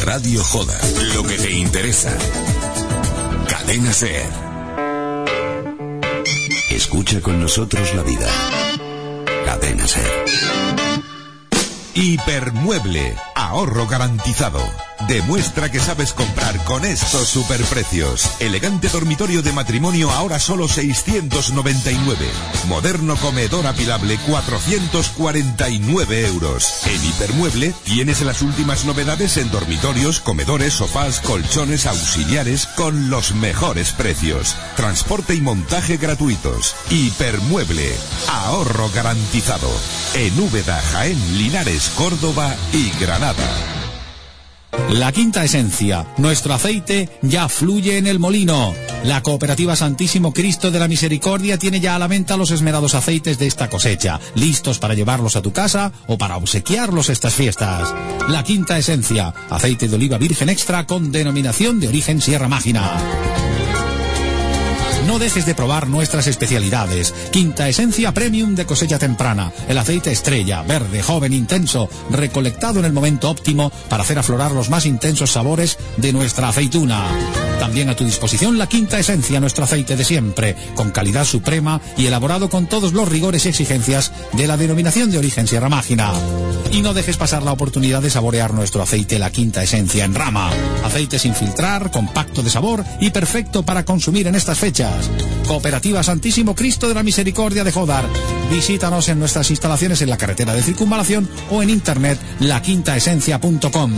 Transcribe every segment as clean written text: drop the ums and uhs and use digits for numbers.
Radio Joda. Lo que te interesa. Cadena SER. Escucha con nosotros la vida. Cadena SER. Hipermueble. Ahorro garantizado. Demuestra que sabes comprar con estos superprecios. Elegante dormitorio de matrimonio ahora solo 699. Moderno comedor apilable 449 euros. En Hipermueble tienes las últimas novedades en dormitorios, comedores, sofás, colchones, auxiliares con los mejores precios. Transporte y montaje gratuitos. Hipermueble. Ahorro garantizado. En Úbeda, Jaén, Linares, Córdoba y Granada. La Quinta Esencia, nuestro aceite ya fluye en el molino. La Cooperativa Santísimo Cristo de la Misericordia tiene ya a la venta los esmerados aceites de esta cosecha, listos para llevarlos a tu casa o para obsequiarlos estas fiestas. La Quinta Esencia, aceite de oliva virgen extra con denominación de origen Sierra Mágina. No dejes de probar nuestras especialidades. Quinta Esencia Premium de cosecha temprana. El aceite estrella, verde, joven, intenso, recolectado en el momento óptimo para hacer aflorar los más intensos sabores de nuestra aceituna. También a tu disposición la Quinta Esencia, nuestro aceite de siempre, con calidad suprema y elaborado con todos los rigores y exigencias de la denominación de origen Sierra Mágina. Y no dejes pasar la oportunidad de saborear nuestro aceite La Quinta Esencia en rama. Aceite sin filtrar, compacto de sabor y perfecto para consumir en estas fechas. Cooperativa Santísimo Cristo de la Misericordia de Jodar. Visítanos en nuestras instalaciones en la carretera de Circunvalación o en internet laquintaesencia.com.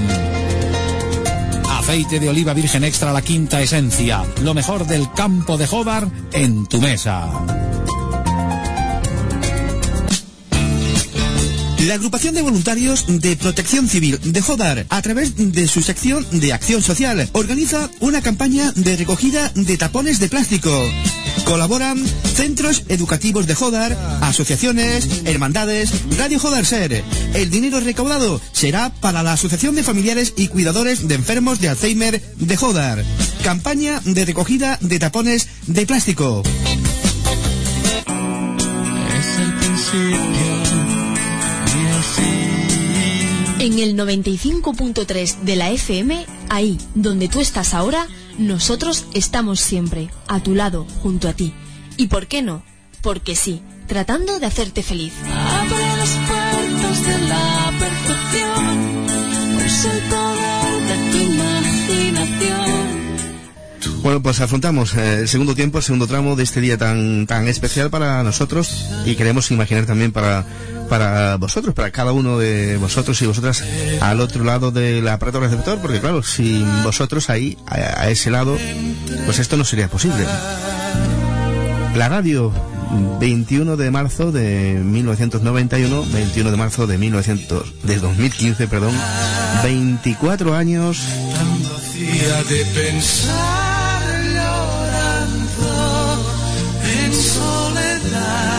Aceite de oliva virgen extra La Quinta Esencia. Lo mejor del campo de Jodar en tu mesa. La agrupación de voluntarios de Protección Civil de Jodar, a través de su sección de acción social, organiza una campaña de recogida de tapones de plástico. Colaboran centros educativos de Jodar, asociaciones, hermandades, Radio Jodar Ser. El dinero recaudado será para la Asociación de Familiares y Cuidadores de Enfermos de Alzheimer de Jodar. Campaña de recogida de tapones de plástico. Es el principio. En el 95.3 de la FM, ahí donde tú estás ahora, nosotros estamos siempre, a tu lado, junto a ti. ¿Y por qué no? Porque sí, tratando de hacerte feliz. Abre las puertas de la perfección, usa el poder de tu imaginación. Bueno, pues afrontamos el segundo tiempo, el segundo tramo de este día tan especial para nosotros, y queremos imaginar también para vosotros, para cada uno de vosotros y vosotras al otro lado del aparato receptor, porque claro, sin vosotros ahí, a ese lado, pues esto no sería posible. La radio, 21 de marzo de 1991, 21 de marzo de 2015, 24 años. Tanto hacía de pensar llorando en soledad.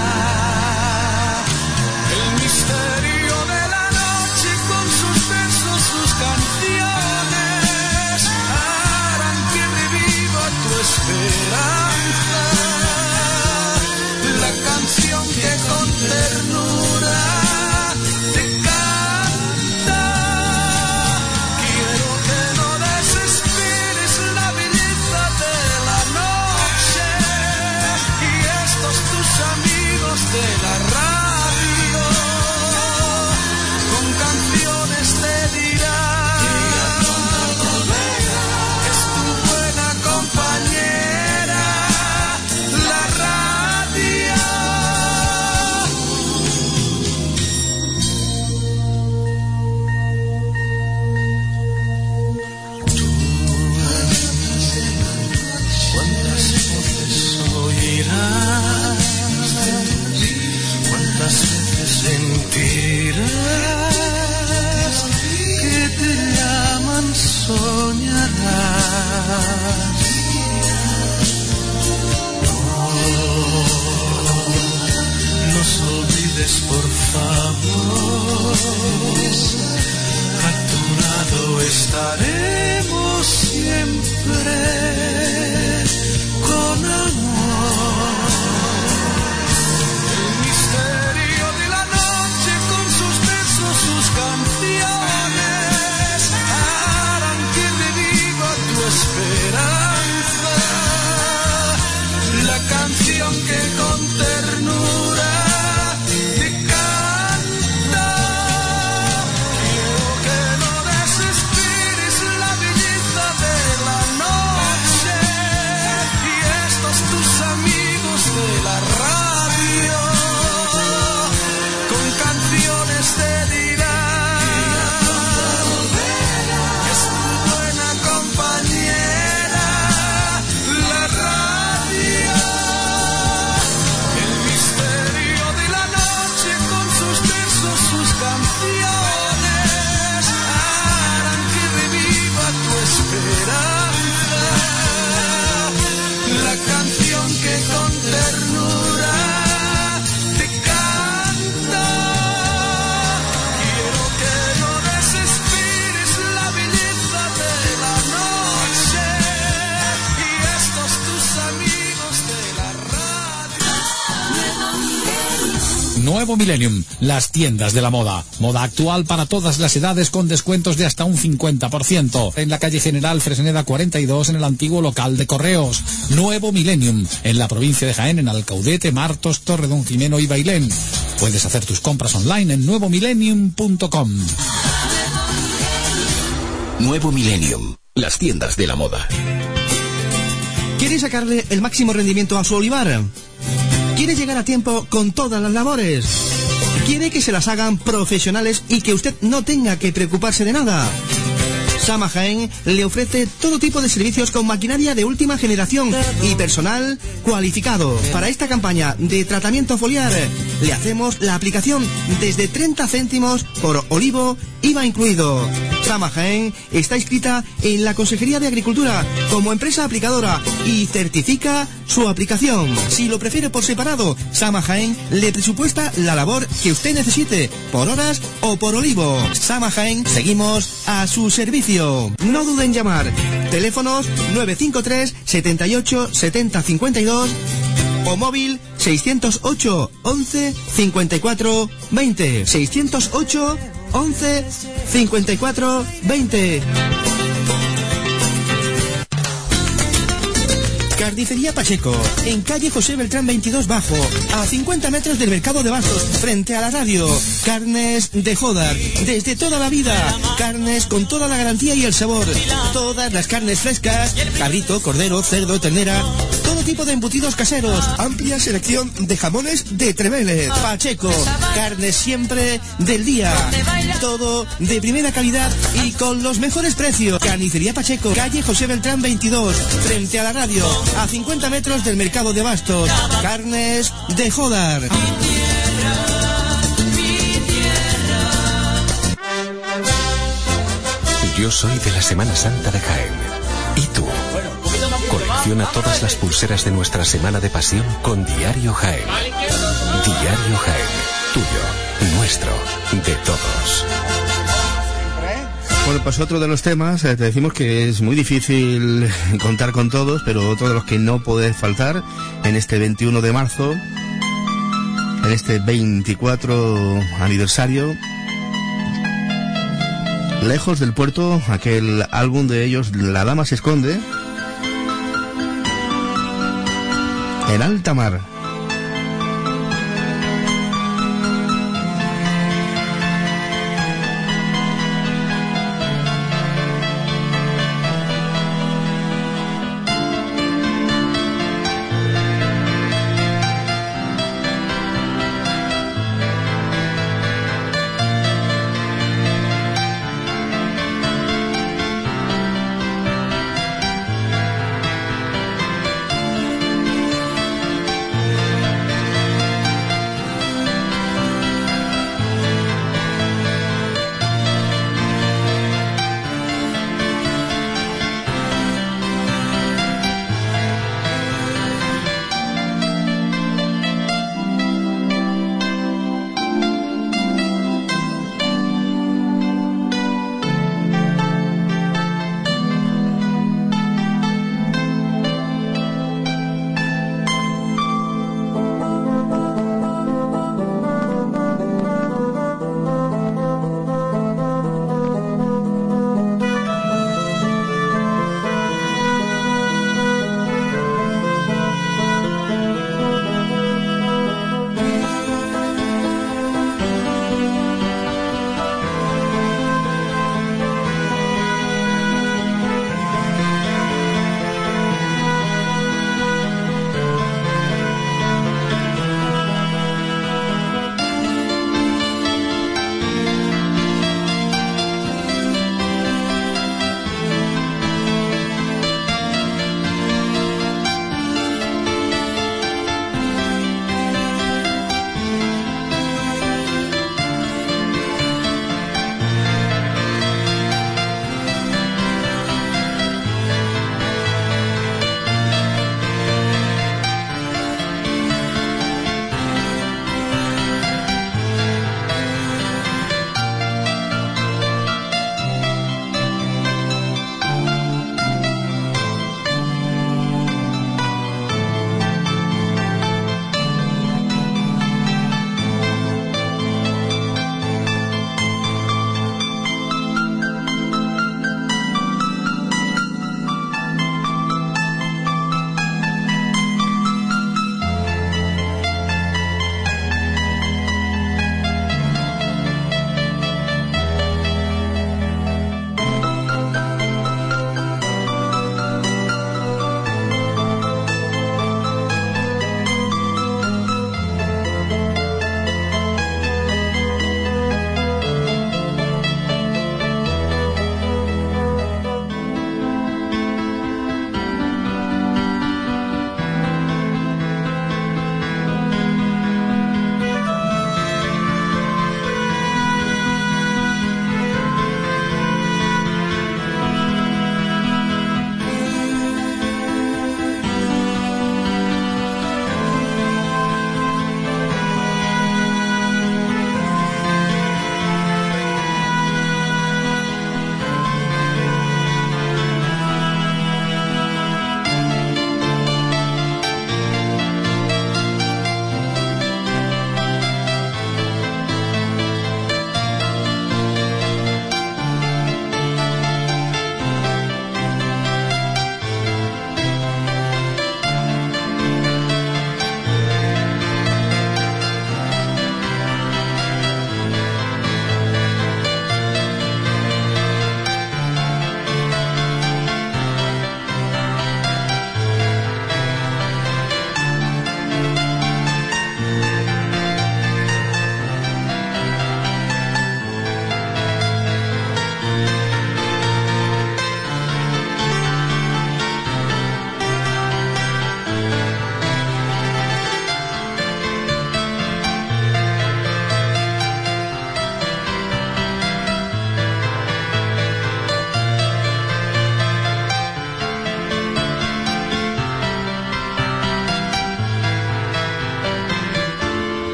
La canción que con ternura te canta. Quiero que no desesperes la belleza de la noche y estos tus amigos de la radio con canciones te dirán es tu buena compañera. ¿Cuántas veces sentirás que te llaman? Soñarás. No nos olvides, por favor. A tu lado estaremos siempre con amor. Sus canciones Nuevo Millennium, las tiendas de la moda. Moda actual para todas las edades con descuentos de hasta un 50%. En la calle General Fresneda 42, en el antiguo local de correos. Nuevo Millennium, en la provincia de Jaén, en Alcaudete, Martos, Torredón Jimeno y Bailén. Puedes hacer tus compras online en nuevomillennium.com. Nuevo Millennium, las tiendas de la moda. ¿Quiere sacarle el máximo rendimiento a su olivar? ¿Quiere llegar a tiempo con todas las labores? ¿Quiere que se las hagan profesionales y que usted no tenga que preocuparse de nada? Sama Jaén le ofrece todo tipo de servicios con maquinaria de última generación y personal cualificado. Para esta campaña de tratamiento foliar le hacemos la aplicación desde 30 céntimos por olivo, IVA incluido. Sama Jaén está inscrita en la Consejería de Agricultura como empresa aplicadora y certifica su aplicación. Si lo prefiere por separado, Sama Jaén le presupuesta la labor que usted necesite, por horas o por olivo. Sama Jaén, seguimos a su servicio. No duden en llamar. Teléfonos 953 78 70 52 o móvil 608 11 54 20. 608 11 54 20. Carnicería Pacheco, en calle José Beltrán 22 Bajo, a 50 metros del mercado de Bastos, frente a la radio. Carnes de Jodar, desde toda la vida. Carnes con toda la garantía y el sabor. Todas las carnes frescas, cabrito, cordero, cerdo, ternera, todo tipo de embutidos caseros. Amplia selección de jamones de Trevele. Pacheco, carnes siempre del día. Todo de primera calidad y con los mejores precios. Carnicería Pacheco, calle José Beltrán 22, frente a la radio, a 50 metros del mercado de Bastos. Carnes de Jodar. Yo soy de la Semana Santa de Jaén. ¿Y tú? Colecciona todas las pulseras de nuestra Semana de Pasión con Diario Jaén. Diario Jaén. Tuyo, nuestro, de todos. Bueno, pues otro de los temas, te decimos que es muy difícil contar con todos, pero otro de los que no puede faltar en este 21 de marzo, en este 24 aniversario, Lejos del Puerto, aquel álbum de ellos, La Dama se esconde, en alta mar.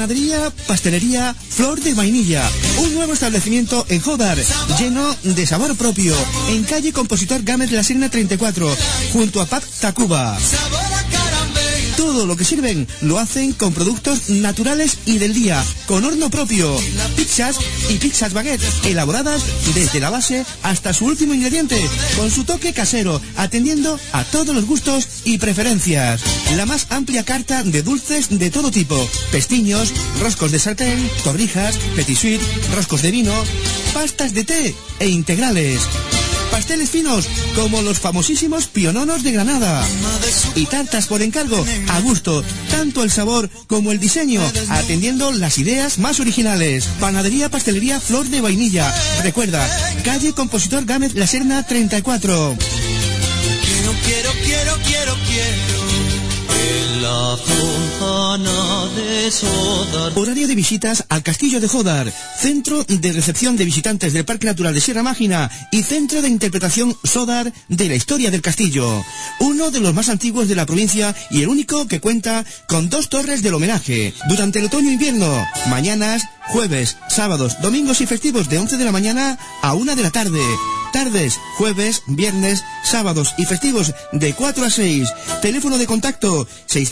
Panadería, pastelería, Flor de Vainilla. Un nuevo establecimiento en Jódar, lleno de sabor propio. En calle Compositor Gámez La Serna 34, junto a Pub Tacuba. Todo lo que sirven lo hacen con productos naturales y del día, con horno propio. Pizzas y pizzas baguette, elaboradas desde la base hasta su último ingrediente, con su toque casero, atendiendo a todos los gustos y preferencias. La más amplia carta de dulces de todo tipo: pestiños, roscos de sartén, torrijas, petit suite, roscos de vino, pastas de té e integrales. Pasteles finos, como los famosísimos piononos de Granada. Y tartas por encargo, a gusto, tanto el sabor como el diseño, atendiendo las ideas más originales. Panadería, pastelería, Flor de Vainilla. Recuerda, calle Compositor Gámez La Serna 34. Quiero la fontana de Sodar. Horario de visitas al Castillo de Jódar, centro de recepción de visitantes del Parque Natural de Sierra Mágina y centro de interpretación Sodar de la historia del castillo. Uno de los más antiguos de la provincia y el único que cuenta con 2 torres del homenaje. Durante el otoño e invierno, mañanas, jueves, sábados, domingos y festivos de 11 de la mañana a 1 de la tarde. Tardes, jueves, viernes, sábados y festivos de 4 a 6. Teléfono de contacto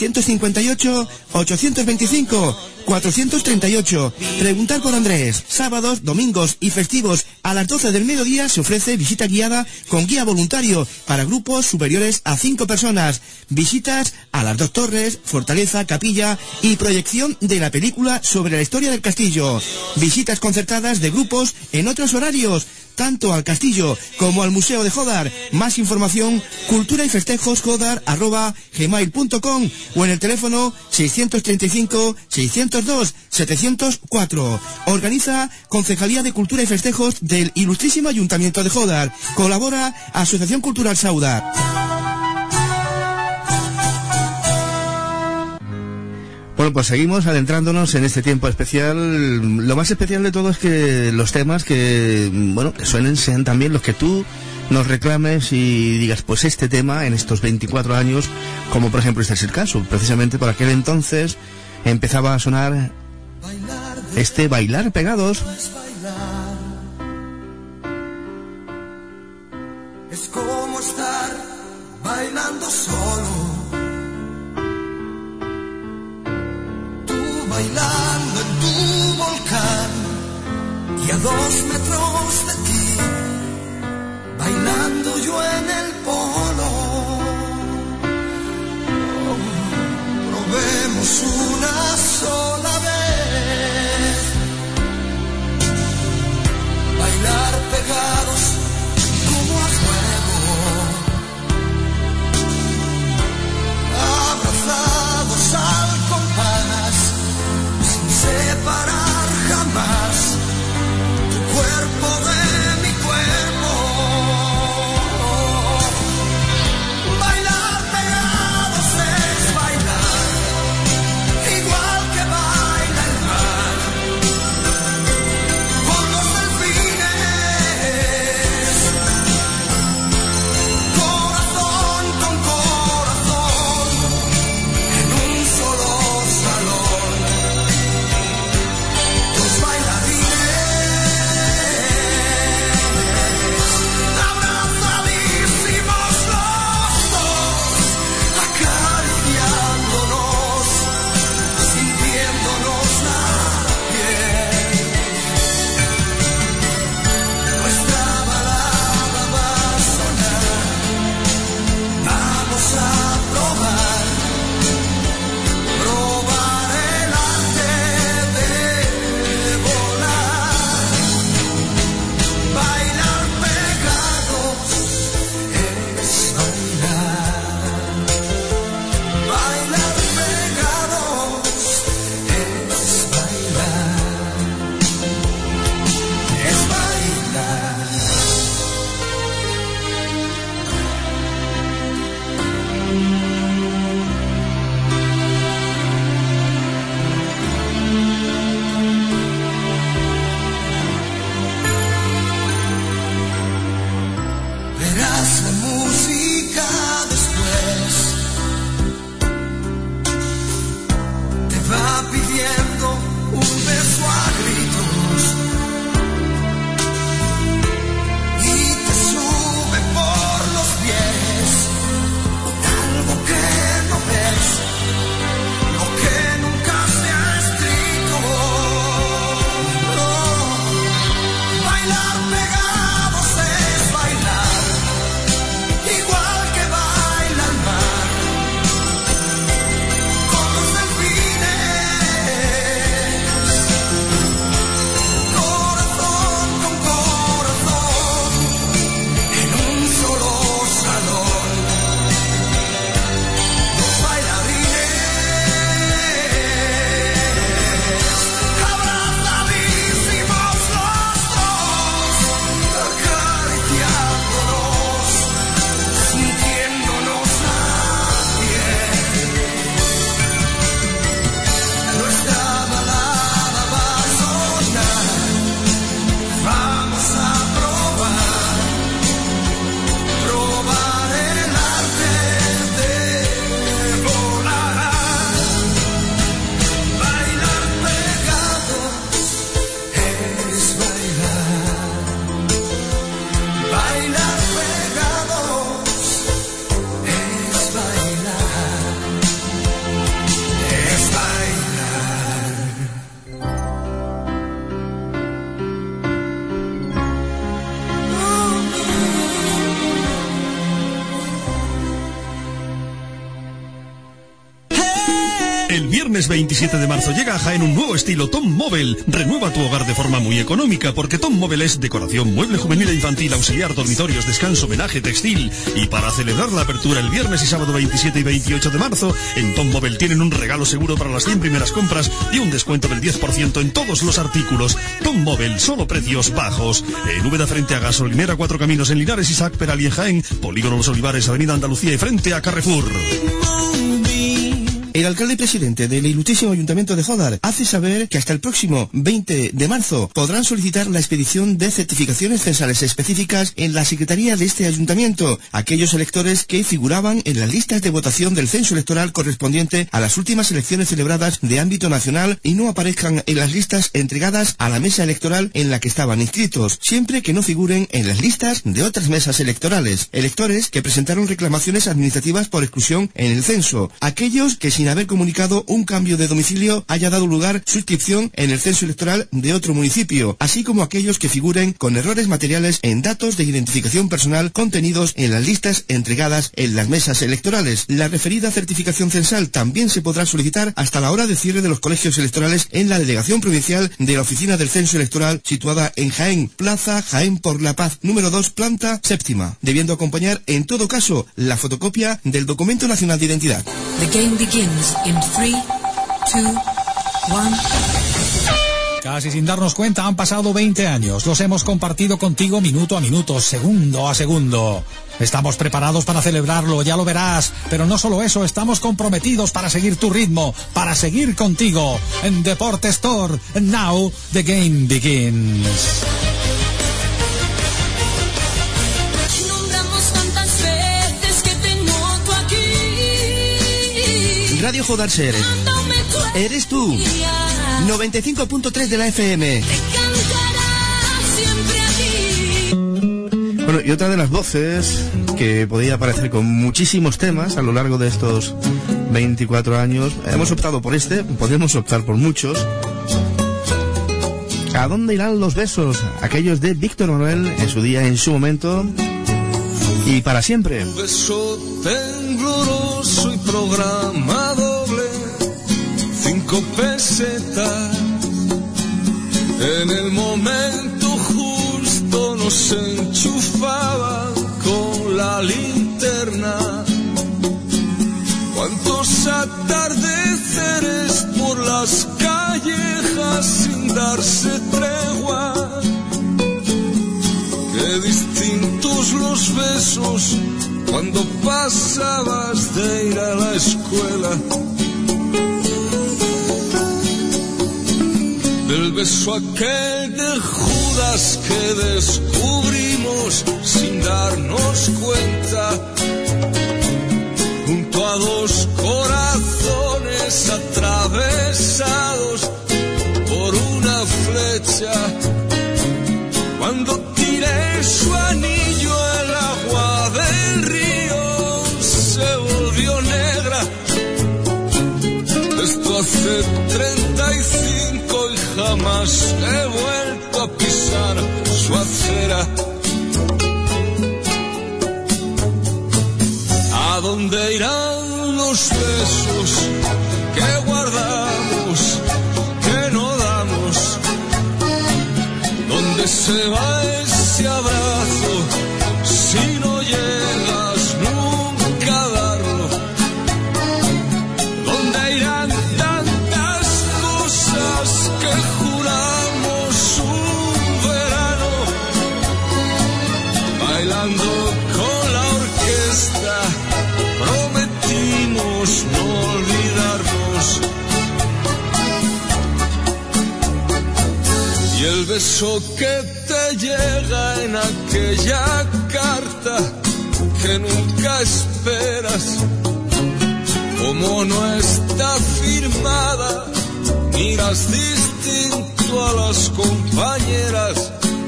658-825-438. Preguntar por Andrés. Sábados, domingos y festivos a las 12 del mediodía se ofrece visita guiada con guía voluntario para grupos superiores a 5 personas. Visitas a las 2 torres, fortaleza, capilla y proyección de la película sobre la historia del castillo. Visitas concertadas de grupos en otros horarios, tanto al castillo como al Museo de Jódar. Más información, cultura y festejos jodar@gmail.com o en el teléfono 635-602-704. Organiza Concejalía de Cultura y Festejos del Ilustrísimo Ayuntamiento de Jódar. Colabora Asociación Cultural Saudar. Bueno, pues seguimos adentrándonos en este tiempo especial. Lo más especial de todo es que los temas que suenen sean también los que tú nos reclames y digas, pues este tema en estos 24 años, como por ejemplo este es el caso, precisamente por aquel entonces empezaba a sonar este Bailar Pegados. Es como estar bailando solo, bailando en tu volcán y a 2 metros de ti, bailando yo en el polo. Probemos una sola vez, bailar pegados como a fuego, abrazados al compás, separar jamás tu cuerpo de mi cuerpo. Bailar pegados es bailar igual. viernes 27 de marzo llega a Jaén un nuevo estilo Tom Mobile. Renueva tu hogar de forma muy económica porque Tom Mobile es decoración, mueble juvenil e infantil, auxiliar, dormitorios, descanso, homenaje, textil. Y para celebrar la apertura el viernes y sábado 27 y 28 de marzo, en Tom Mobile tienen un regalo seguro para las 100 primeras compras y un descuento del 10% en todos los artículos. Tom Mobile, solo precios bajos. En Úbeda frente a Gasolinera Cuatro Caminos en Linares, Isaac Peral y en Jaén, Polígono Los Olivares, Avenida Andalucía y frente a Carrefour. El alcalde presidente del Ilutísimo Ayuntamiento de Jódar hace saber que hasta el próximo 20 de marzo podrán solicitar la expedición de certificaciones censales específicas en la Secretaría de este ayuntamiento, aquellos electores que figuraban en las listas de votación del censo electoral correspondiente a las últimas elecciones celebradas de ámbito nacional y no aparezcan en las listas entregadas a la mesa electoral en la que estaban inscritos, siempre que no figuren en las listas de otras mesas electorales. Electores que presentaron reclamaciones administrativas por exclusión en el censo, aquellos que sin haber comunicado un cambio de domicilio haya dado lugar su inscripción en el censo electoral de otro municipio, así como aquellos que figuren con errores materiales en datos de identificación personal contenidos en las listas entregadas en las mesas electorales. La referida certificación censal también se podrá solicitar hasta la hora de cierre de los colegios electorales en la Delegación Provincial de la Oficina del Censo Electoral situada en Jaén, Plaza Jaén por la Paz, número 2, planta séptima, debiendo acompañar en todo caso la fotocopia del Documento Nacional de Identidad. The game begins in 3, 2, 1. Casi sin darnos cuenta han pasado 20 años. Los hemos compartido contigo minuto a minuto, segundo a segundo. Estamos preparados para celebrarlo, ya lo verás. Pero no solo eso, estamos comprometidos para seguir tu ritmo, para seguir contigo. En Deporte Store, now the game begins. Radio Jódar Ser. Eres tú. 95.3 de la FM. Bueno, y otra de las voces que podía aparecer con muchísimos temas a lo largo de estos 24 años, hemos optado por este, podemos optar por muchos. ¿A dónde irán los besos? Aquellos de Víctor Manuel en su día, en su momento y para siempre. Un beso tembloroso y programa doble, 5 pesetas. En el momento justo nos enchufaba con la linterna. Cuántos atardeceres por las callejas sin darse tregua. Qué distintos los besos cuando pasabas de ir a la escuela. Del beso aquel de Judas que descubrimos sin darnos cuenta, junto a 2 corazones atravesados por una flecha. Cuando tiré su anillo, el agua del río se volvió negra. Esto hace 35 y jamás he vuelto a pisar su acera. ¿A dónde irán los besos que guardamos, que no damos? ¿Dónde se va ese abrazo si no llegas nunca a darlo? ¿Dónde irán tantas cosas que juramos un verano? Bailando con la orquesta prometimos no olvidarnos. Y el beso que te llega en aquella carta que nunca esperas, como no está firmada, miras distinto a las compañeras.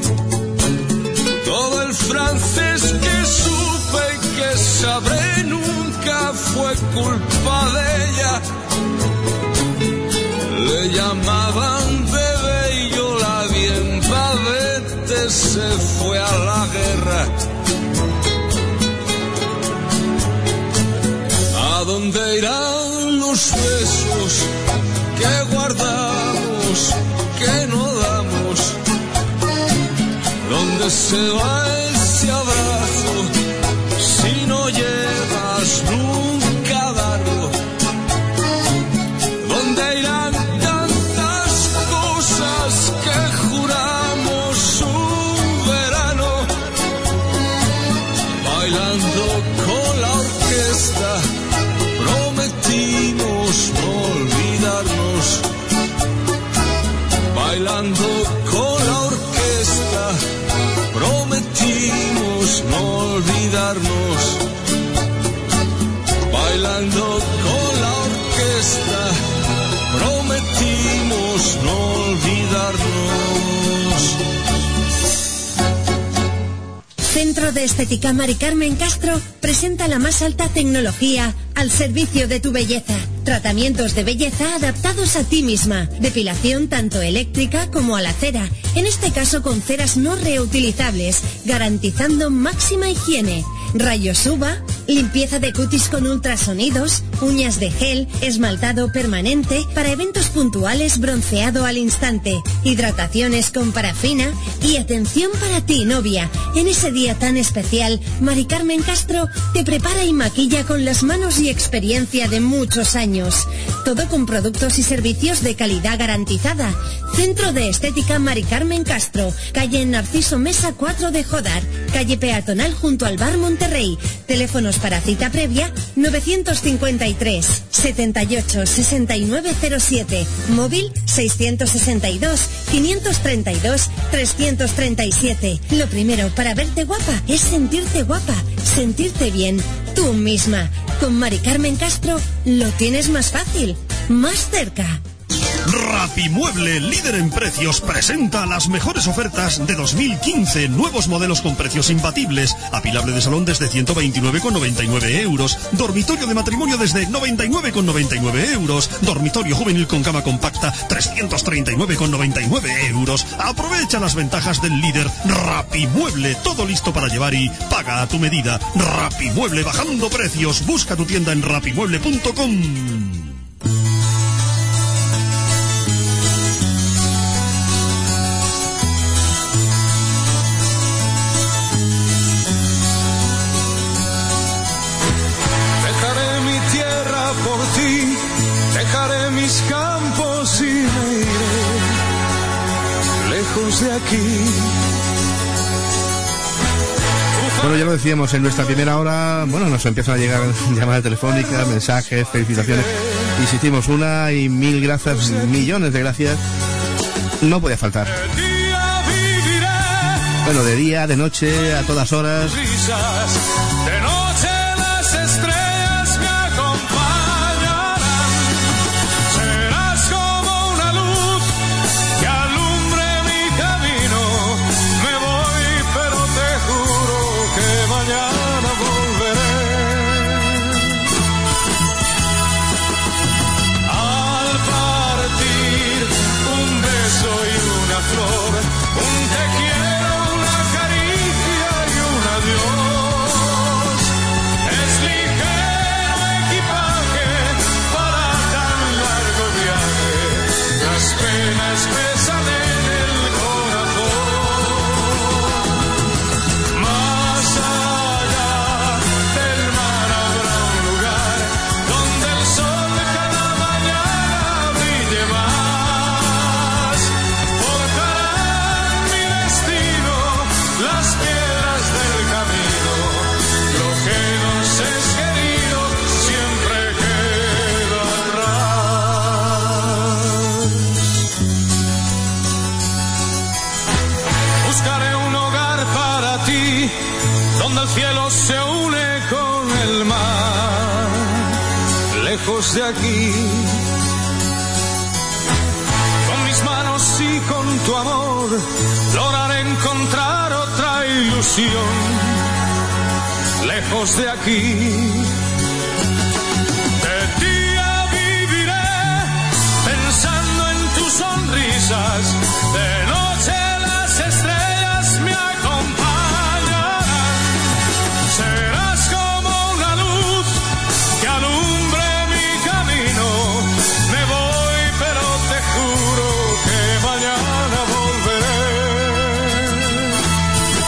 Todo el francés que supe y que sabré nunca fue culpa de ella. Le llamaban bebé y yo la vi en Babete, se fue a la guerra. ¿A dónde irán los besos dónde se va ese abrazo si no llegas nunca a darlo? ¿Dónde irán tantas cosas que juramos un verano? Bailando con la orquesta prometimos no olvidarnos. Bailando con la orquesta prometimos no olvidarnos. Bailando con la orquesta prometimos no olvidarnos. Centro de Estética Mari Carmen Castro presenta la más alta tecnología al servicio de tu belleza. Tratamientos de belleza adaptados a ti misma. Depilación tanto eléctrica como a la cera. En este caso con ceras no reutilizables, garantizando máxima higiene. Rayos UVA, limpieza de cutis con ultrasonidos, uñas de gel, esmaltado permanente, para eventos puntuales bronceado al instante, hidrataciones con parafina y atención para ti, novia. En ese día tan especial, Mari Carmen Castro te prepara y maquilla con las manos y experiencia de muchos años. Todo con productos y servicios de calidad garantizada. Centro de Estética Mari Carmen Castro, calle Narciso Mesa 4 de Jodar, calle peatonal junto al Bar Monterrey. Teléfonos para cita previa 953 78 6907, móvil 662 532 337. Lo primero para verte guapa es sentirte guapa, sentirte bien, tú misma. Con Mari Carmen Castro lo tienes más fácil, más cerca. Rapimueble, líder en precios, presenta las mejores ofertas de 2015. Nuevos modelos con precios imbatibles. Apilable de salón desde 129,99 euros. Dormitorio de matrimonio desde 99,99 euros. Dormitorio juvenil con cama compacta 339,99 euros. Aprovecha las ventajas del líder Rapimueble. Todo listo para llevar y paga a tu medida. Rapimueble, bajando precios. Busca tu tienda en rapimueble.com. Dejaré mis campos y me iré lejos de aquí. Bueno, ya lo decíamos en nuestra primera hora, bueno, nos empiezan a llegar llamadas telefónicas, mensajes, felicitaciones. Insistimos, una y mil gracias, millones de gracias. No podía faltar. Bueno, de día, de noche, a todas horas. De noche las estrellas me acompañarán. Serás como una luz que alumbre mi camino. Me voy, pero te juro que mañana volveré. Al partir, un beso y una flor, un te quiero, una caricia y un adiós. Es ligero equipaje para tan largo viaje. Las penas pesan en el corazón. Más allá del mar habrá un lugar donde el sol cada mañana brille más. Forjarán mi destino las piedras del camino. Lo que nos es querido siempre queda atrás. Buscaré un hogar para ti, donde el cielo se une con el mar. Lejos de aquí, con mis manos y con tu amor, lograré encontrar otra ilusión. Lejos de aquí, de día viviré pensando en tus sonrisas. De noche las estrellas me acompañarán. Serás como una luz que alumbre mi camino. Me voy, pero te juro que mañana volveré.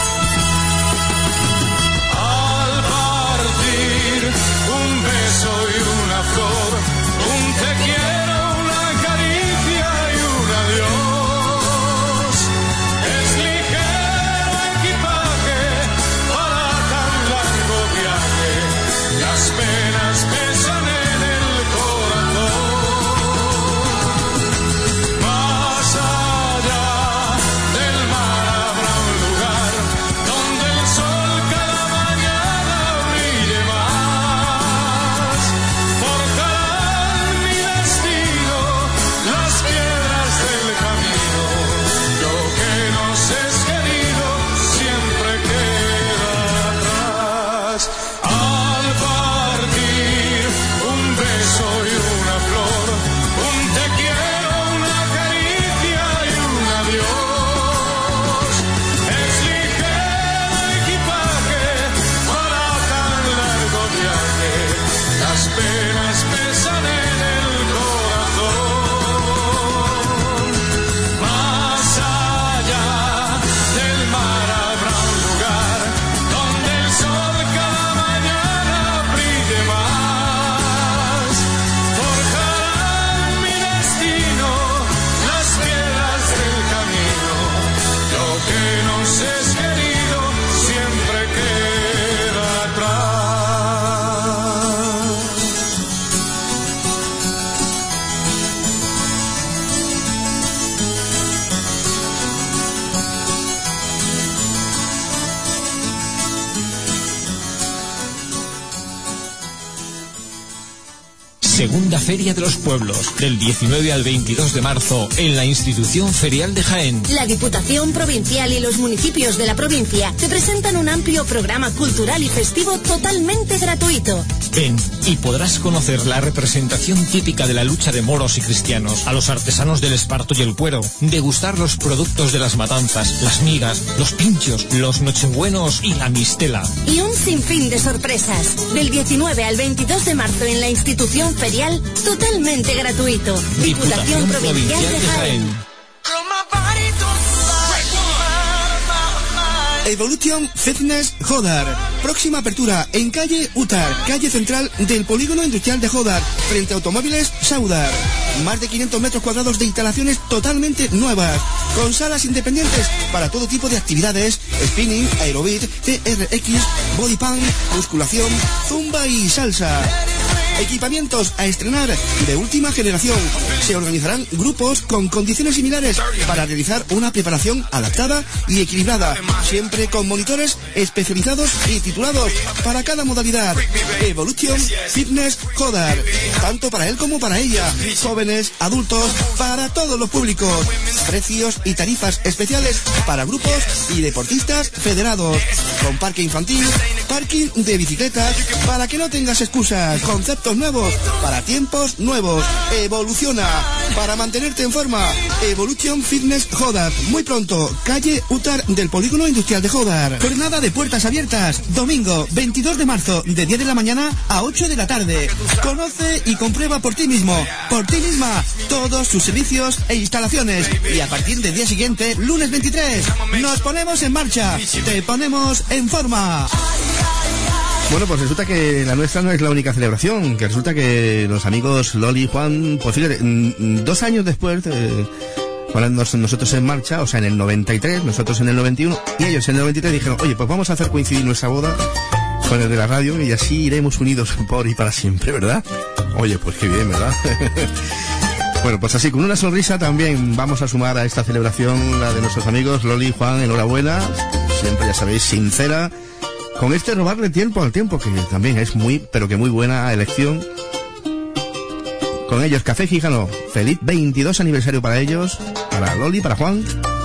Segunda Feria de los Pueblos, del 19 al 22 de marzo, en la Institución Ferial de Jaén. La Diputación Provincial y los municipios de la provincia te presentan un amplio programa cultural y festivo totalmente gratuito. Ven y podrás conocer la representación típica de la lucha de moros y cristianos, a los artesanos del esparto y el cuero, degustar los productos de las matanzas, las migas, los pinchos, los nochebuenos y la mistela. Y un sinfín de sorpresas. Del 19 al 22 de marzo en la Institución Ferial, totalmente gratuito. Diputación Provincial de Jaén. Evolution Fitness Jodar. Próxima apertura en calle Utar, calle central del Polígono Industrial de Jodar, frente a Automóviles Saudar. Más de 500 metros cuadrados de instalaciones totalmente nuevas, con salas independientes para todo tipo de actividades: spinning, aerobit, TRX, body pump, musculación, zumba y salsa. Equipamientos a estrenar de última generación. Se organizarán grupos con condiciones similares para realizar una preparación adaptada y equilibrada, siempre con monitores especializados y titulados para cada modalidad. Evolution Fitness Jodar, tanto para él como para ella, jóvenes, adultos, para todos los públicos. Precios y tarifas especiales para grupos y deportistas federados, con parque infantil, parking de bicicletas, para que no tengas excusas. Conceptos nuevos para tiempos nuevos. Evoluciona para mantenerte en forma. Evolution Fitness Jodar, muy pronto, calle Utar del Polígono Industrial de Jodar. Jornada de puertas abiertas, domingo 22 de marzo, de 10 de la mañana a 8 de la tarde. Conoce y comprueba por ti mismo, por ti misma, todos sus servicios e instalaciones. Y a partir del día siguiente, lunes 23, nos ponemos en marcha, te ponemos en forma. Bueno, pues resulta que la nuestra no es la única celebración, que resulta que los amigos Loli y Juan, pues fíjate, 2 años después, poniéndonos nosotros en marcha, o sea, en el 93, nosotros en el 91, y ellos en el 93 dijeron, oye, pues vamos a hacer coincidir nuestra boda con el de la radio y así iremos unidos por y para siempre, ¿verdad? Oye, pues qué bien, ¿verdad? Bueno, pues así, con una sonrisa también vamos a sumar a esta celebración la de nuestros amigos Loli y Juan, enhorabuena, siempre, ya sabéis, sincera, con este robarle tiempo al tiempo, que también es muy, pero que muy buena elección. Con ellos, Café Gijano, feliz 22 aniversario para ellos, para Loli, para Juan.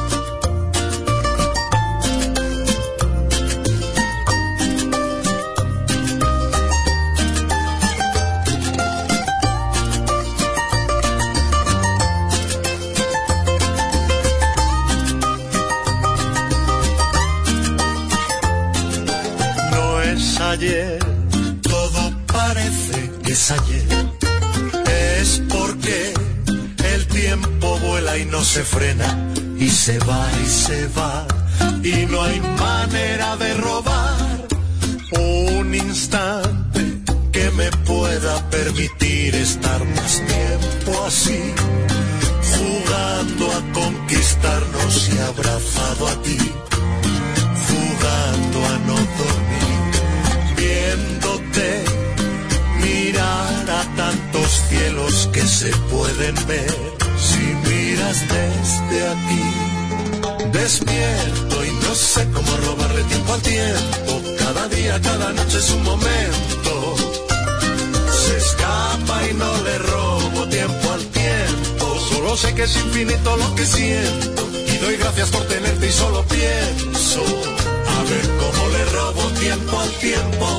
Ayer, todo parece que es ayer. Es porque el tiempo vuela y no se frena, y se va y se va, y no hay manera de robar un instante que me pueda permitir estar más tiempo así, jugando a conquistarnos y abrazado a ti, jugando a no dormir, viéndote mirar a tantos cielos que se pueden ver si miras desde aquí. Despierto y no sé cómo robarle tiempo al tiempo. Cada día, cada noche es un momento. Se escapa y no le robo tiempo al tiempo. Solo sé que es infinito lo que siento y doy gracias por tenerte y solo pienso a ver cómo le robo tiempo al tiempo.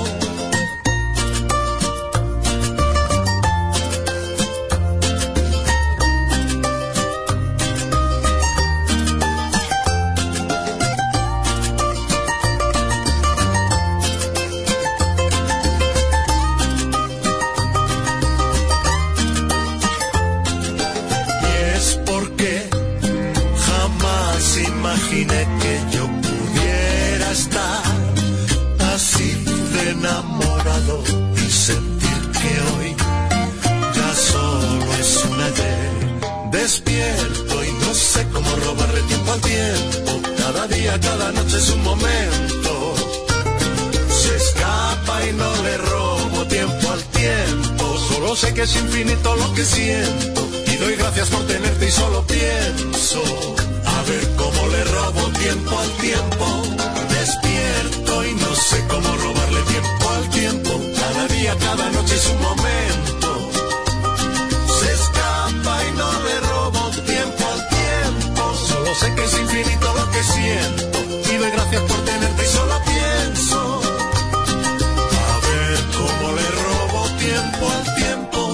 Y es porque jamás imaginé que yo pudiera estar así de enamorado y sentir que hoy ya solo es un ayer. Despierto y no sé cómo robarle tiempo al tiempo. Cada día, cada noche es un momento. Se escapa y no le robo tiempo al tiempo. Solo sé que es infinito lo que siento y doy gracias por tenerte y solo pienso a ver cómo le robo tiempo al tiempo. Despierto y no sé cómo robarle tiempo al tiempo. Cada día, cada noche es un momento. sé que es infinito lo que siento. Y doy gracias por tenerte y solo pienso a ver cómo le robo tiempo al tiempo.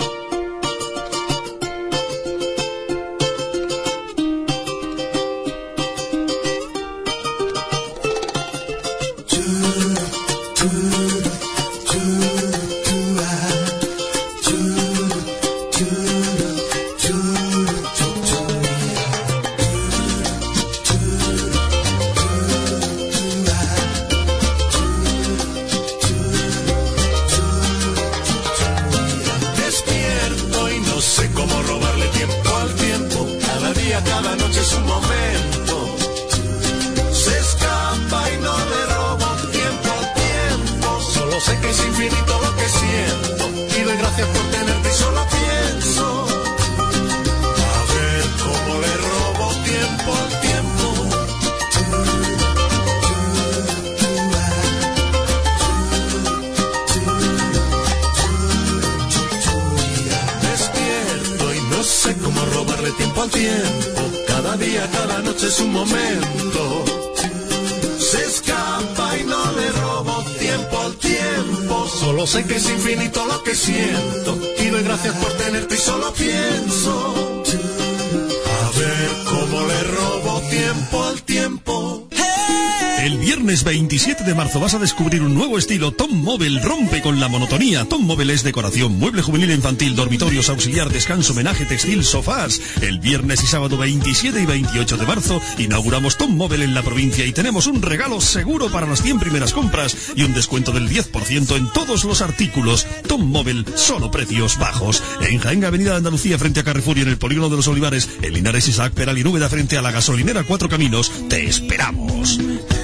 Sé que es infinito lo que siento y doy gracias por tenerte y solo pienso a ver cómo le robo tiempo al tiempo. El viernes 27 de marzo vas a descubrir un nuevo estilo. Tom Mobile rompe con la monotonía. Tom Mobile es decoración, mueble juvenil e infantil, dormitorios, auxiliar, descanso, homenaje, textil, sofás. El viernes y sábado 27 y 28 de marzo inauguramos Tom Mobile en la provincia y tenemos un regalo seguro para las 100 primeras compras y un descuento del 10% en todos los artículos. Tom Mobile, solo precios bajos. En Jaén, Avenida de Andalucía, frente a Carrefour, y en el Polígono de los Olivares, en Linares, Isaac Peral y Núbeda, frente a la gasolinera Cuatro Caminos. Te esperamos.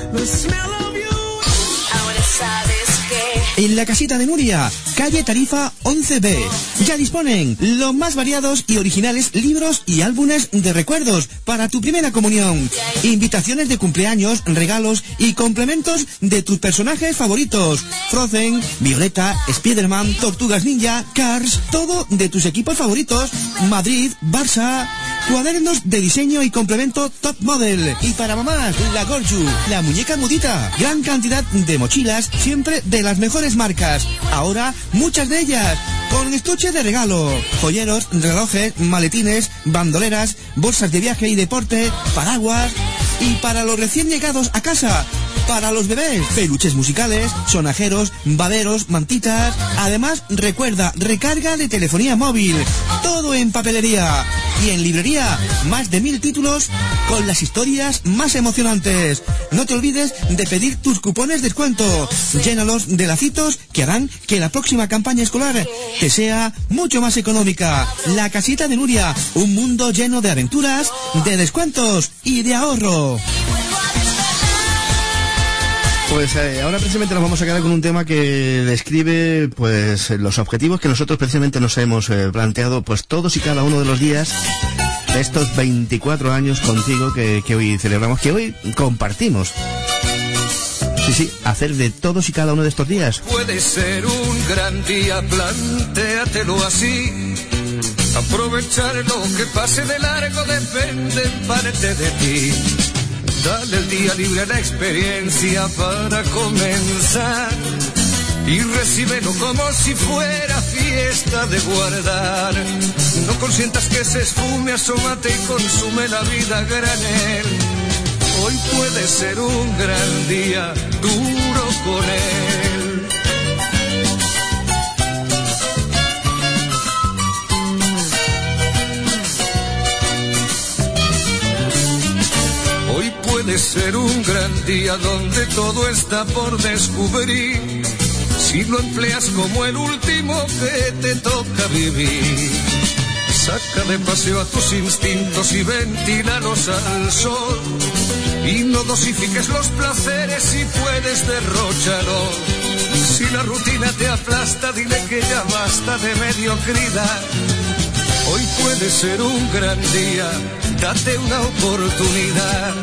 En la casita de Nuria, calle Tarifa 11B, ya disponen los más variados y originales libros y álbumes de recuerdos para tu primera comunión, invitaciones de cumpleaños, regalos y complementos de tus personajes favoritos: Frozen, Violeta, Spiderman, Tortugas Ninja, Cars, todo de tus equipos favoritos: Madrid, Barça, cuadernos de diseño y complemento Top Model. Y para mamás, la Gorju, la muñeca mudita, gran cantidad de mochilas, siempre de las mejores marcas, ahora muchas de ellas con estuche de regalo, joyeros, relojes, maletines, bandoleras, bolsas de viaje y deporte, paraguas. Y para los recién llegados a casa, para los bebés, peluches musicales, sonajeros, baberos, mantitas. Además, recuerda, recarga de telefonía móvil, todo en papelería. Y en librería, más de 1000 títulos con las historias más emocionantes. No te olvides de pedir tus cupones de descuento. Llénalos de lacitos que harán que la próxima campaña escolar te sea mucho más económica. La casita de Nuria, un mundo lleno de aventuras, de descuentos y de ahorro. Pues ahora precisamente nos vamos a quedar con un tema que describe pues los objetivos que nosotros precisamente nos hemos planteado pues todos y cada uno de los días de estos 24 años contigo que hoy celebramos, que hoy compartimos. Sí, hacer de todos y cada uno de estos días. Puede ser un gran día, plantéatelo así. Aprovechar lo que pase de largo depende en parte de ti. Dale el día libre a la experiencia para comenzar y recíbelo como si fuera fiesta de guardar. No consientas que se esfume, asómate y consume la vida a granel. Hoy puede ser un gran día, duro con él. Hoy puede ser un gran día donde todo está por descubrir, si lo empleas como el último que te toca vivir. Saca de paseo a tus instintos y ventílalos al sol, y no dosifiques los placeres si puedes derrocharlos. Si la rutina te aplasta, dile que ya basta de mediocridad. Hoy puede ser un gran día, date una oportunidad.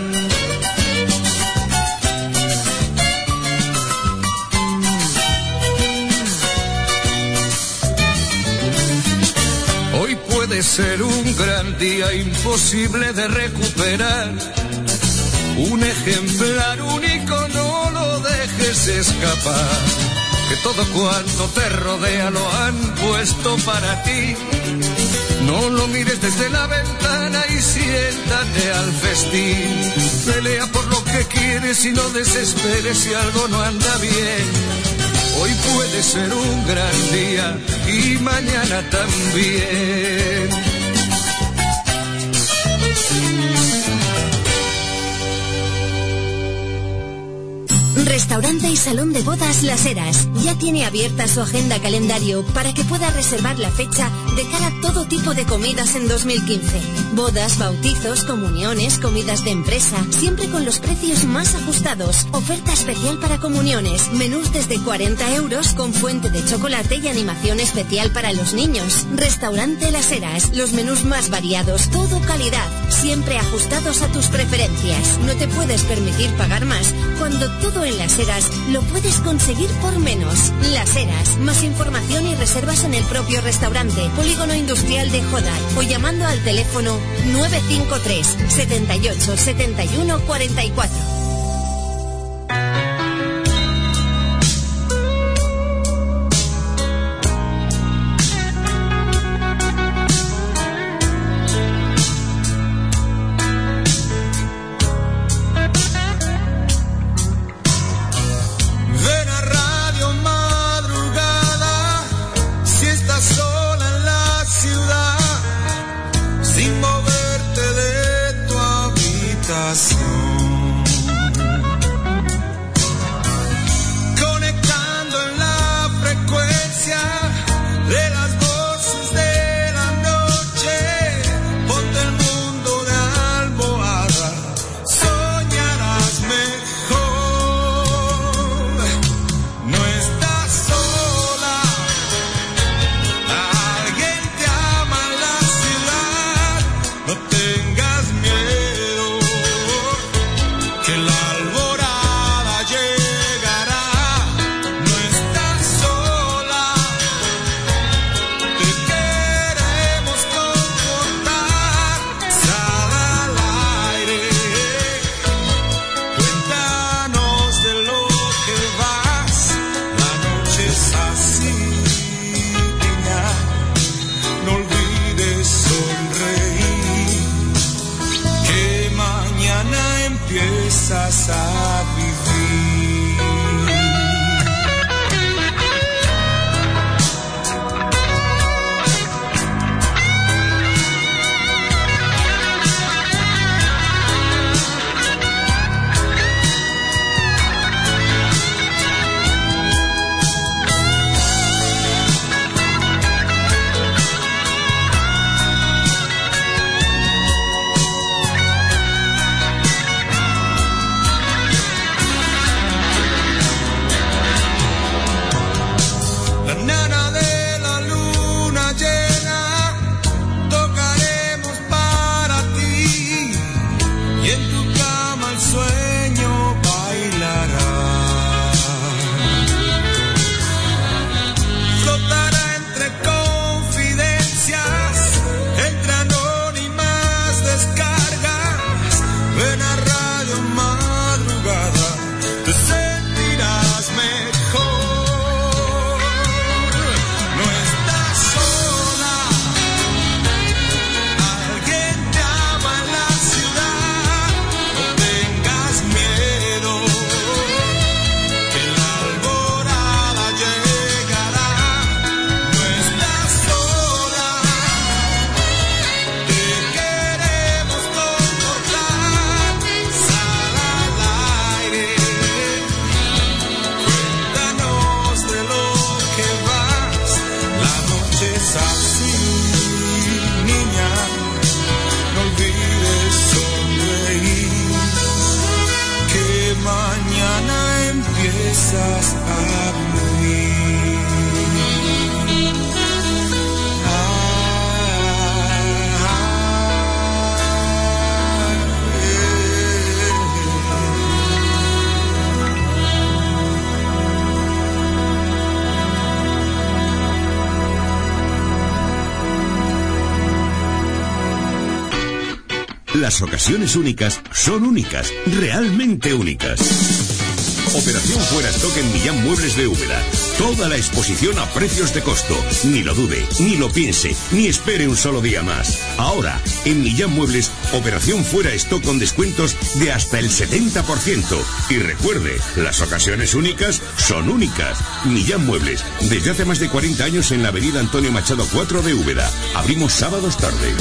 Hoy puede ser un gran gran día imposible de recuperar. Un ejemplar único, no lo dejes escapar. Que todo cuanto te rodea lo han puesto para ti. No lo mires desde la ventana y siéntate al festín. Pelea por lo que quieres y no desesperes si algo no anda bien. Hoy puede ser un gran día y mañana también. Restaurante y Salón de Bodas Las Heras ya tiene abierta su agenda calendario para que pueda reservar la fecha de cara a todo tipo de comidas en 2015. Bodas, bautizos, comuniones, comidas de empresa, siempre con los precios más ajustados. Oferta especial para comuniones, menús desde 40 euros con fuente de chocolate y animación especial para los niños. Restaurante Las Heras, los menús más variados, todo calidad, siempre ajustados a tus preferencias. No te puedes permitir pagar más cuando todo en Las Heras lo puedes conseguir por menos. Las Heras, más información y reservas en el propio restaurante, Polígono Industrial de Jodar, o llamando al teléfono 953 78 71 44. Las ocasiones únicas son únicas, realmente únicas. Operación Fuera Stock en Millán Muebles de Úbeda. Toda la exposición a precios de costo. Ni lo dude, ni lo piense, ni espere un solo día más. Ahora, en Millán Muebles, Operación Fuera Stock con descuentos de hasta el 70%. Y recuerde, las ocasiones únicas son únicas. Millán Muebles, desde hace más de 40 años en la avenida Antonio Machado 4 de Úbeda. Abrimos sábados tarde.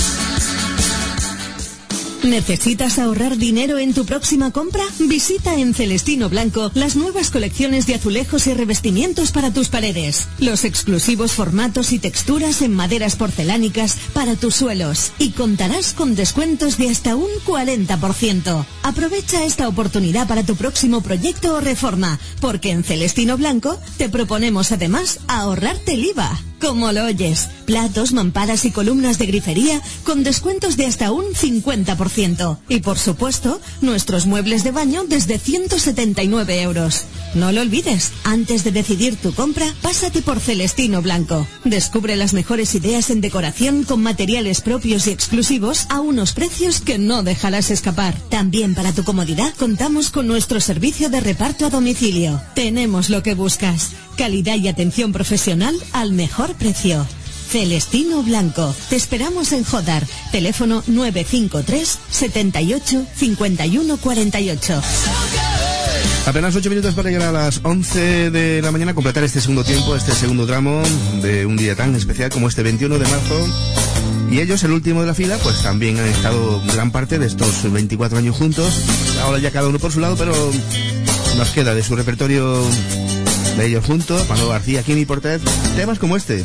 ¿Necesitas ahorrar dinero en tu próxima compra? Visita en Celestino Blanco las nuevas colecciones de azulejos y revestimientos para tus paredes. Los exclusivos formatos y texturas en maderas porcelánicas para tus suelos. Y contarás con descuentos de hasta un 40%. Aprovecha esta oportunidad para tu próximo proyecto o reforma, porque en Celestino Blanco te proponemos además ahorrarte el IVA. Como lo oyes, platos, mamparas y columnas de grifería con descuentos de hasta un 50%. Y por supuesto, nuestros muebles de baño desde 179 euros. No lo olvides, antes de decidir tu compra, pásate por Celestino Blanco. Descubre las mejores ideas en decoración con materiales propios y exclusivos a unos precios que no dejarás escapar. También para tu comodidad contamos con nuestro servicio de reparto a domicilio. Tenemos lo que buscas. Calidad y atención profesional al mejor precio. Celestino Blanco. Te esperamos en Jodar. Teléfono 953 78 51 48. Apenas 8 minutos para llegar a las 11 de la mañana, completar este segundo tiempo, este segundo tramo de un día tan especial como este 21 de marzo. Y ellos, el último de la fila, pues también han estado gran parte de estos 24 años juntos. Ahora ya cada uno por su lado, pero nos queda de su repertorio de ellos juntos, Manolo García, Kimi Portet, temas como este.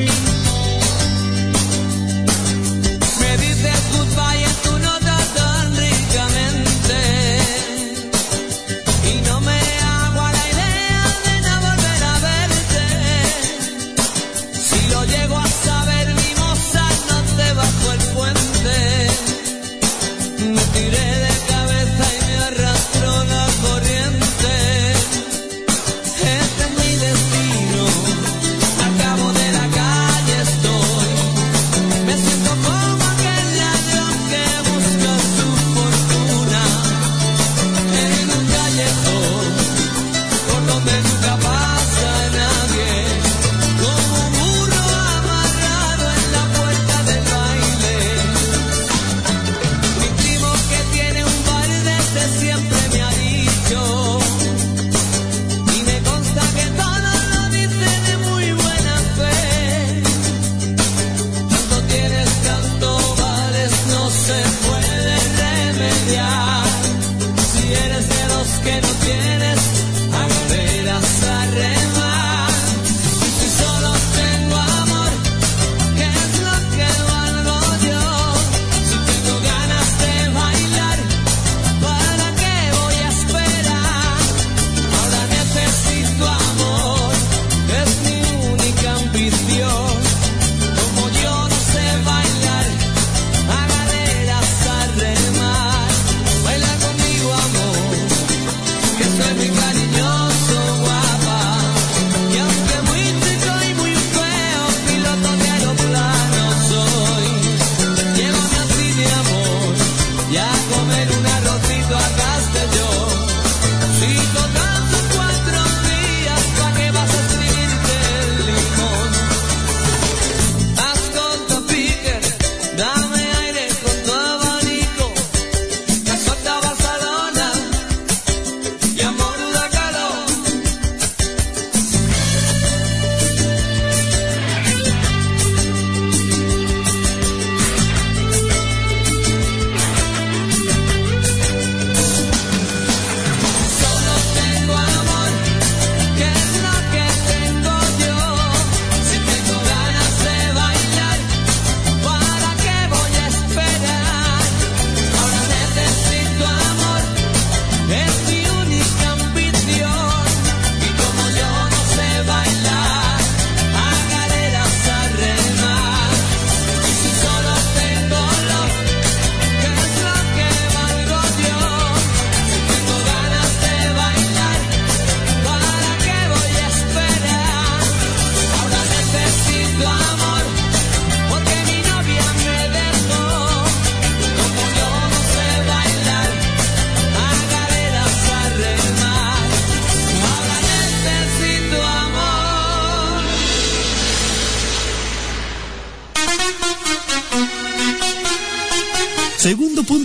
Me dices goodbye en tu nota tan ricamente y no me hago a la idea de no volver a verte. Si lo llego a saber, mi moza, no te bajo el puente. Me tiré de cabeza y me arrastró la corriente. Este es mi destino, acabo de la calle estoy. Me siento como aquel ladrón que busca su fortuna en un callejón por donde nunca pasa nadie, como un burro amarrado en la puerta del baile. Mi primo que tiene un bar desde siempre me ha dicho, y me consta que todos lo dicen de muy buena fe. Tanto tienes, tanto vales, no se puede remediar. Si eres de los que no tienes, a galeras a remar. Y si solo tengo amor, ¿qué es lo que valgo yo? Si tengo ganas de bailar, ¿para qué voy a esperar? Ahora necesito amor, es mi única ambición. Como yo no sé bailar, a galeras a remar. Baila conmigo, amor, que soy mi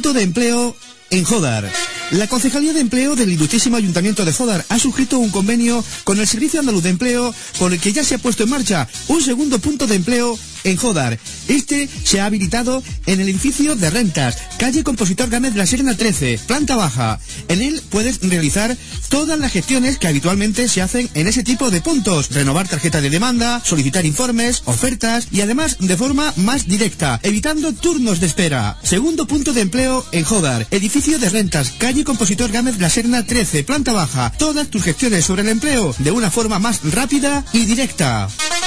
punto de empleo en Jódar. La Concejalía de Empleo del Ilustrísimo Ayuntamiento de Jódar ha suscrito un convenio con el Servicio Andaluz de Empleo por el que ya se ha puesto en marcha un segundo punto de empleo en Jódar. Este se ha habilitado en el edificio de rentas, calle Compositor Gámez de la Serna 13, planta baja. En él puedes realizar todas las gestiones que habitualmente se hacen en ese tipo de puntos: renovar tarjeta de demanda, solicitar informes, ofertas y además de forma más directa, evitando turnos de espera. Segundo punto de empleo en Jódar, edificio de rentas, calle Compositor Gámez de la Serna 13, planta baja. Todas tus gestiones sobre el empleo de una forma más rápida y directa.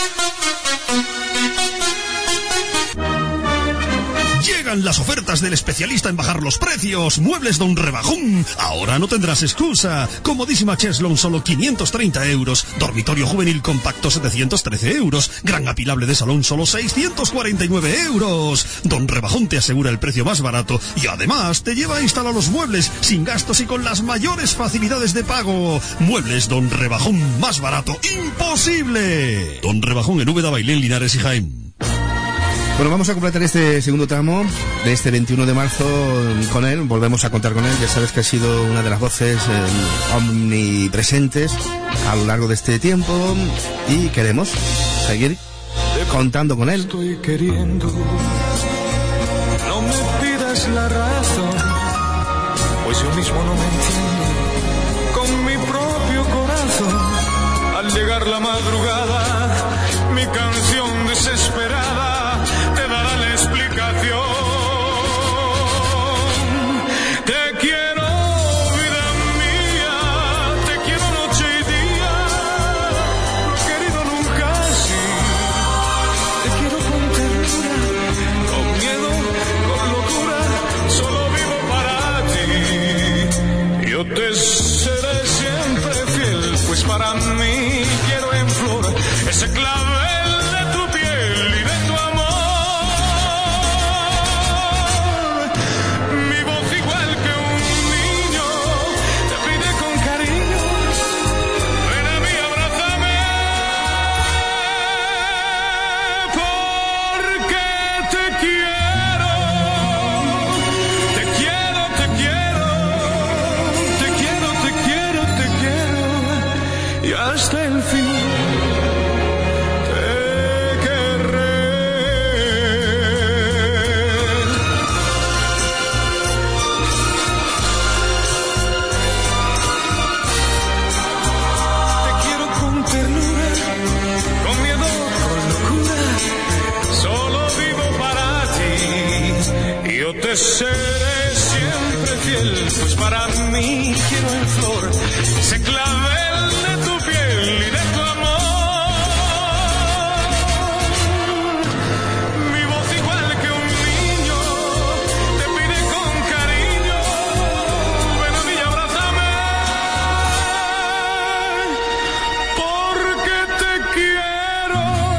Llegan las ofertas del especialista en bajar los precios. Muebles Don Rebajón. Ahora no tendrás excusa. Comodísima Cheslon, solo 530 euros. Dormitorio juvenil compacto, 713 euros. Gran apilable de salón, solo 649 euros. Don Rebajón te asegura el precio más barato y además te lleva a instalar los muebles sin gastos y con las mayores facilidades de pago. Muebles Don Rebajón, más barato imposible. Don Rebajón en Úbeda, Bailén, Linares y Jaén. Bueno, vamos a completar este segundo tramo de este 21 de marzo con él. Volvemos a contar con él. Ya sabes que ha sido una de las voces omnipresentes a lo largo de este tiempo y queremos seguir contando con él. Estoy queriendo, no me pidas la razón, pues yo mismo no me entiendo con mi propio corazón. Al llegar la madrugada, mi canción desesperada te dará la explicación. Te quiero, vida mía, te quiero noche y día, no he querido nunca así. Te quiero con ternura, con miedo, con locura, solo vivo para ti. Yo te seré siempre fiel, pues para mí quiero en flor ese clavel de tu piel y de tu amor. Mi voz igual que un niño te pide con cariño, ven a mí, abrázame, porque te quiero, te quiero, te quiero, te quiero, te quiero, te quiero, y hasta el fin. Te seré siempre fiel, pues para mí quiero en flor ese clavel de tu piel y de tu amor. Mi voz igual que un niño te pide con cariño, ven a mí y abrázame, porque te quiero,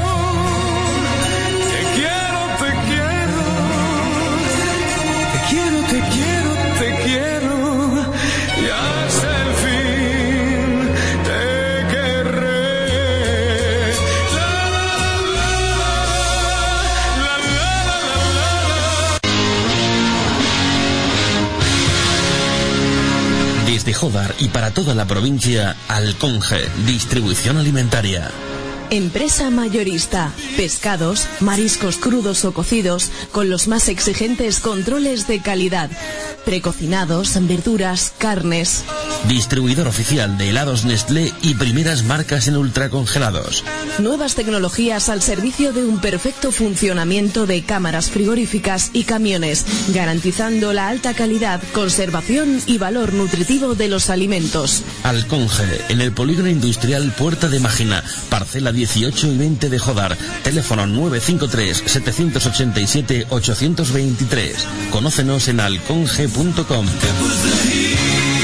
te quiero, te quiero. Te quiero, te quiero, y hasta el fin te querré. La, la, la, la, la, la. Desde Jódar y para toda la provincia, Alconge, distribución alimentaria. Empresa mayorista. Pescados, mariscos crudos o cocidos con los más exigentes controles de calidad. Precocinados, verduras, carnes. Distribuidor oficial de helados Nestlé y primeras marcas en ultracongelados. Nuevas tecnologías al servicio de un perfecto funcionamiento de cámaras frigoríficas y camiones, garantizando la alta calidad, conservación y valor nutritivo de los alimentos. Alconge, en el polígono industrial Puerta de Mágina, parcela 18 y 20 de Jódar. Teléfono 953-787-823. Conócenos en alconge.com.